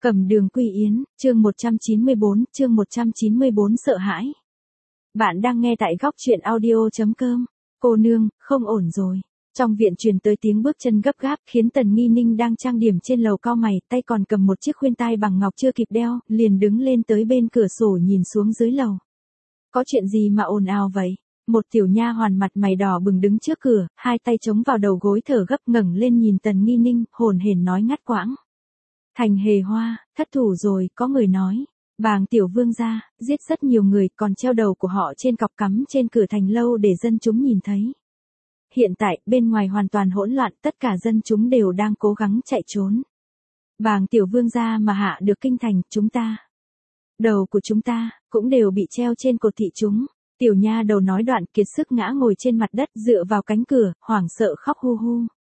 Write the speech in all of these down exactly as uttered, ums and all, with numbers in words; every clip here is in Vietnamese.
Cẩm Đường Quy Yến, chương một trăm chín mươi bốn, chương một trăm chín mươi bốn sợ hãi. Bạn đang nghe tại góc truyện audio chấm com. Cô nương, không ổn rồi. Trong viện truyền tới tiếng bước chân gấp gáp, khiến Tần Nghi Ninh đang trang điểm trên lầu cau mày, tay còn cầm một chiếc khuyên tai bằng ngọc chưa kịp đeo, liền đứng lên tới bên cửa sổ nhìn xuống dưới lầu. Có chuyện gì mà ồn ào vậy? Một tiểu nha hoàn mặt mày đỏ bừng đứng trước cửa, hai tay chống vào đầu gối thở gấp, ngẩng lên nhìn Tần Nghi Ninh, hồn hển nói ngắt quãng. Thành Hề Hoa, thất thủ rồi, có người nói. Bàng tiểu vương gia, giết rất nhiều người, còn treo đầu của họ trên cọc cắm trên cửa thành lâu để dân chúng nhìn thấy. Hiện tại, bên ngoài hoàn toàn hỗn loạn, tất cả dân chúng đều đang cố gắng chạy trốn. Bàng tiểu vương gia mà hạ được kinh thành, chúng ta. Đầu của chúng ta, cũng đều bị treo trên cột thị chúng. Tiểu nha đầu nói đoạn kiệt sức ngã ngồi trên mặt đất dựa vào cánh cửa, hoảng sợ khóc hu hu.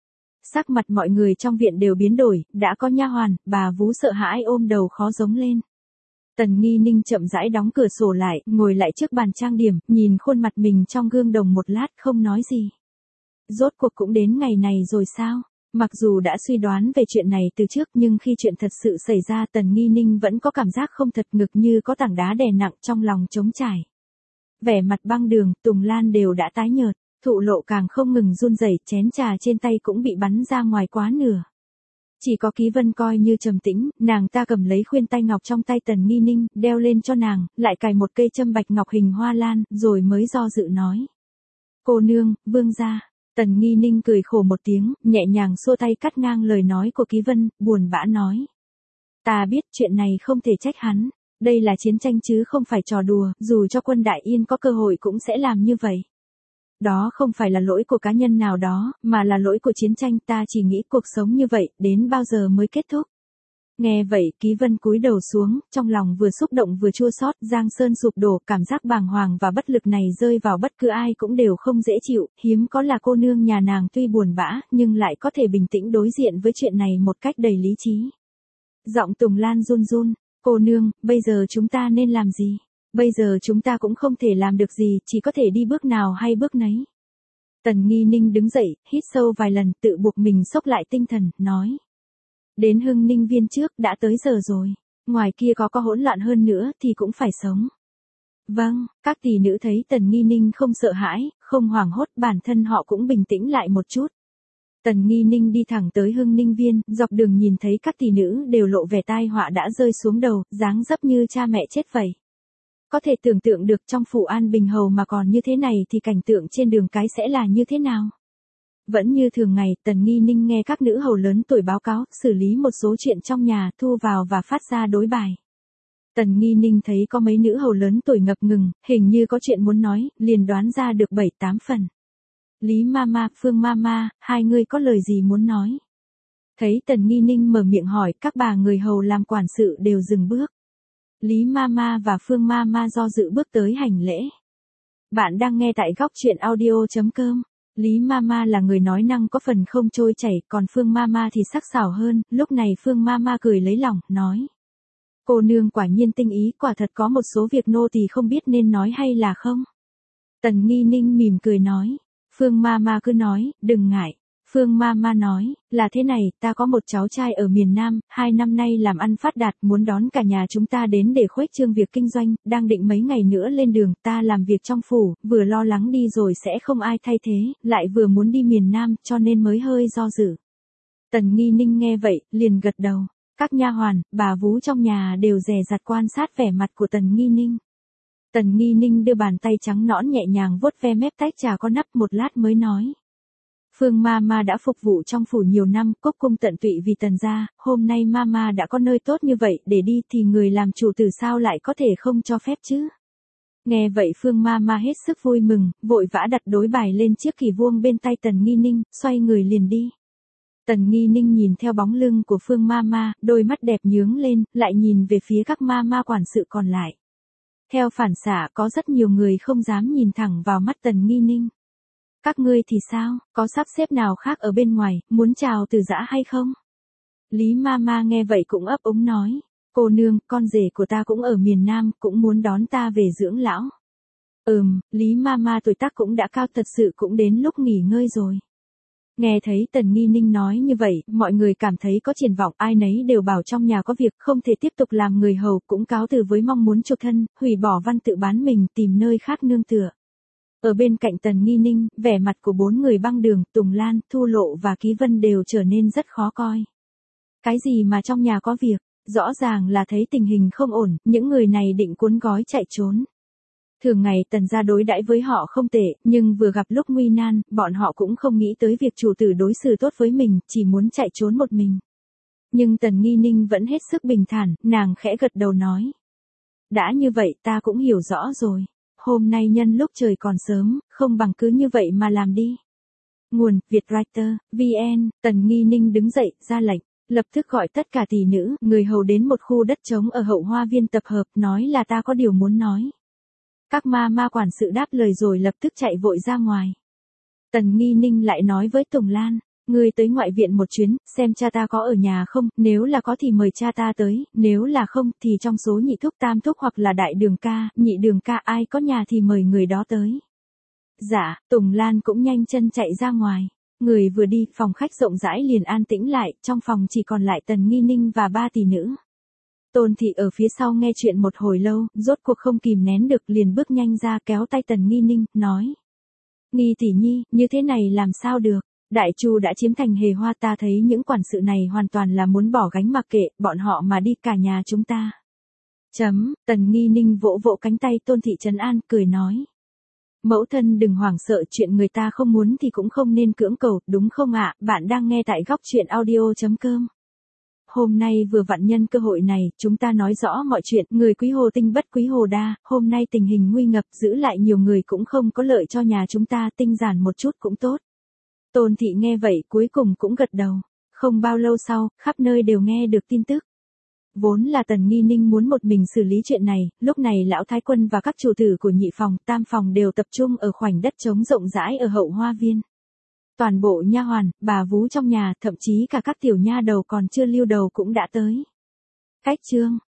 Sắc mặt mọi người trong viện đều biến đổi, đã có nha hoàn, bà vú sợ hãi ôm đầu khó giống lên. Tần Nghi Ninh chậm rãi đóng cửa sổ lại, ngồi lại trước bàn trang điểm, nhìn khuôn mặt mình trong gương đồng một lát không nói gì. Rốt cuộc cũng đến ngày này rồi sao? Mặc dù đã suy đoán về chuyện này từ trước nhưng khi chuyện thật sự xảy ra Tần Nghi Ninh vẫn có cảm giác không thật, ngực như có tảng đá đè nặng trong lòng trống trải. Vẻ mặt Băng Đường, Tùng Lan đều đã tái nhợt. Thụ Lộ càng không ngừng run rẩy, chén trà trên tay cũng bị bắn ra ngoài quá nửa. Chỉ có Ký Vân coi như trầm tĩnh, nàng ta cầm lấy khuyên tai ngọc trong tay Tần Nghi Ninh, đeo lên cho nàng, lại cài một cây châm bạch ngọc hình hoa lan, rồi mới do dự nói. Cô nương, vương gia. Tần Nghi Ninh cười khổ một tiếng, nhẹ nhàng xua tay cắt ngang lời nói của Ký Vân, buồn bã nói. Ta biết chuyện này không thể trách hắn, đây là chiến tranh chứ không phải trò đùa, dù cho quân Đại Yên có cơ hội cũng sẽ làm như vậy. Đó không phải là lỗi của cá nhân nào đó, mà là lỗi của chiến tranh, ta chỉ nghĩ cuộc sống như vậy, đến bao giờ mới kết thúc. Nghe vậy, Ký Vân cúi đầu xuống, trong lòng vừa xúc động vừa chua xót, Giang Sơn sụp đổ, cảm giác bàng hoàng và bất lực này rơi vào bất cứ ai cũng đều không dễ chịu, hiếm có là cô nương nhà nàng tuy buồn bã, nhưng lại có thể bình tĩnh đối diện với chuyện này một cách đầy lý trí. Giọng Tùng Lan run run, cô nương, bây giờ chúng ta nên làm gì? Bây giờ chúng ta cũng không thể làm được gì, chỉ có thể đi bước nào hay bước nấy. Tần Nghi Ninh đứng dậy, hít sâu vài lần, tự buộc mình xốc lại tinh thần, nói. Đến Hưng Ninh Viên trước, đã tới giờ rồi. Ngoài kia có có hỗn loạn hơn nữa, thì cũng phải sống. Vâng, các tỷ nữ thấy Tần Nghi Ninh không sợ hãi, không hoảng hốt, bản thân họ cũng bình tĩnh lại một chút. Tần Nghi Ninh đi thẳng tới Hưng Ninh Viên, dọc đường nhìn thấy các tỷ nữ đều lộ vẻ tai họa đã rơi xuống đầu, dáng dấp như cha mẹ chết vậy. Có thể tưởng tượng được trong phủ An Bình Hầu mà còn như thế này thì cảnh tượng trên đường cái sẽ là như thế nào. Vẫn như thường ngày, Tần Nghi Ninh nghe các nữ hầu lớn tuổi báo cáo, xử lý một số chuyện trong nhà, thu vào và phát ra đối bài. Tần Nghi Ninh thấy có mấy nữ hầu lớn tuổi ngập ngừng, hình như có chuyện muốn nói, liền đoán ra được bảy tám phần. Lý Mama, Phương Mama, hai người có lời gì muốn nói? Thấy Tần Nghi Ninh mở miệng hỏi, các bà người hầu làm quản sự đều dừng bước. Lý Mama và Phương Mama do dự bước tới hành lễ. Bạn đang nghe tại góc truyện audio chấm com. Lý Mama là người nói năng có phần không trôi chảy, còn Phương Mama thì sắc sảo hơn, lúc này Phương Mama cười lấy lòng, nói. Cô nương quả nhiên tinh ý, quả thật có một số việc nô tỳ không biết nên nói hay là không. Tần Nghi Ninh mỉm cười nói. Phương Mama cứ nói, đừng ngại. Phương Mama nói, là thế này, ta có một cháu trai ở miền Nam, hai năm nay làm ăn phát đạt, muốn đón cả nhà chúng ta đến để khuếch trương việc kinh doanh, đang định mấy ngày nữa lên đường, ta làm việc trong phủ, vừa lo lắng đi rồi sẽ không ai thay thế, lại vừa muốn đi miền Nam, cho nên mới hơi do dự. Tần Nghi Ninh nghe vậy, liền gật đầu. Các nha hoàn, bà vú trong nhà đều dè dặt quan sát vẻ mặt của Tần Nghi Ninh. Tần Nghi Ninh đưa bàn tay trắng nõn nhẹ nhàng vuốt ve mép tách trà có nắp, một lát mới nói. Phương Mama đã phục vụ trong phủ nhiều năm, cúc cung tận tụy vì Tần gia, hôm nay Mama đã có nơi tốt như vậy để đi thì người làm chủ tử sao lại có thể không cho phép chứ? Nghe vậy Phương Mama hết sức vui mừng, vội vã đặt đối bài lên chiếc kỷ vuông bên tay Tần Nghi Ninh, xoay người liền đi. Tần Nghi Ninh nhìn theo bóng lưng của Phương Mama, đôi mắt đẹp nhướng lên, lại nhìn về phía các Mama quản sự còn lại. Theo phản xạ có rất nhiều người không dám nhìn thẳng vào mắt Tần Nghi Ninh. Các ngươi thì sao, có sắp xếp nào khác ở bên ngoài, muốn chào từ giã hay không? Lý Mama nghe vậy cũng ấp úng nói, cô nương, con rể của ta cũng ở miền Nam, cũng muốn đón ta về dưỡng lão. Ừm, Lý Mama tuổi tác cũng đã cao, thật sự cũng đến lúc nghỉ ngơi rồi. Nghe thấy Tần Nghi Ninh nói như vậy, mọi người cảm thấy có triển vọng, ai nấy đều bảo trong nhà có việc, không thể tiếp tục làm người hầu, cũng cáo từ với mong muốn chuộc thân, hủy bỏ văn tự bán mình, tìm nơi khác nương tựa. Ở bên cạnh Tần Nghi Ninh, vẻ mặt của bốn người băng đường, Tùng Lan, Thu Lộ và Ký Vân đều trở nên rất khó coi. Cái gì mà trong nhà có việc, rõ ràng là thấy tình hình không ổn, những người này định cuốn gói chạy trốn. Thường ngày Tần gia đối đãi với họ không tệ, nhưng vừa gặp lúc nguy nan, bọn họ cũng không nghĩ tới việc chủ tử đối xử tốt với mình, chỉ muốn chạy trốn một mình. Nhưng Tần Nghi Ninh vẫn hết sức bình thản, nàng khẽ gật đầu nói. Đã như vậy ta cũng hiểu rõ rồi. Hôm nay nhân lúc trời còn sớm, không bằng cứ như vậy mà làm đi. Nguồn, Vietwriter, vê en, Tần Nghi Ninh đứng dậy, ra lệnh, lập tức gọi tất cả tỷ nữ, người hầu đến một khu đất trống ở hậu hoa viên tập hợp, nói là ta có điều muốn nói. Các ma ma quản sự đáp lời rồi lập tức chạy vội ra ngoài. Tần Nghi Ninh lại nói với Tùng Lan, ngươi tới ngoại viện một chuyến, xem cha ta có ở nhà không, nếu là có thì mời cha ta tới, nếu là không thì trong số nhị thúc tam thúc hoặc là đại đường ca, nhị đường ca ai có nhà thì mời người đó tới. Dạ, Tùng Lan cũng nhanh chân chạy ra ngoài. Người vừa đi, phòng khách rộng rãi liền an tĩnh lại, trong phòng chỉ còn lại Tần Nghi Ninh và ba tỷ nữ. Tôn Thị ở phía sau nghe chuyện một hồi lâu, rốt cuộc không kìm nén được liền bước nhanh ra kéo tay Tần Nghi Ninh, nói. Nghi tỷ nhi, như thế này làm sao được, Đại Chu đã chiếm thành Hề Hoa, ta thấy những quản sự này hoàn toàn là muốn bỏ gánh mặc kệ, bọn họ mà đi cả nhà chúng ta. Chấm, Tần Nghi Ninh vỗ vỗ cánh tay Tôn Thị trấn an, cười nói. Mẫu thân đừng hoảng sợ, chuyện người ta không muốn thì cũng không nên cưỡng cầu, đúng không ạ? Bạn đang nghe tại góc truyện audio chấm com. Hôm nay vừa vặn nhân cơ hội này, chúng ta nói rõ mọi chuyện, người quý hồ tinh bất quý hồ đa, hôm nay tình hình nguy ngập, giữ lại nhiều người cũng không có lợi cho nhà chúng ta, tinh giản một chút cũng tốt. Tôn Thị nghe vậy cuối cùng cũng gật đầu. Không bao lâu sau, khắp nơi đều nghe được tin tức. Vốn là Tần Nghi Ninh muốn một mình xử lý chuyện này, lúc này lão thái quân và các chủ tử của nhị phòng, tam phòng đều tập trung ở khoảnh đất trống rộng rãi ở hậu hoa viên. Toàn bộ nha hoàn, bà vú trong nhà, thậm chí cả các tiểu nha đầu còn chưa lưu đầu cũng đã tới. Cách chương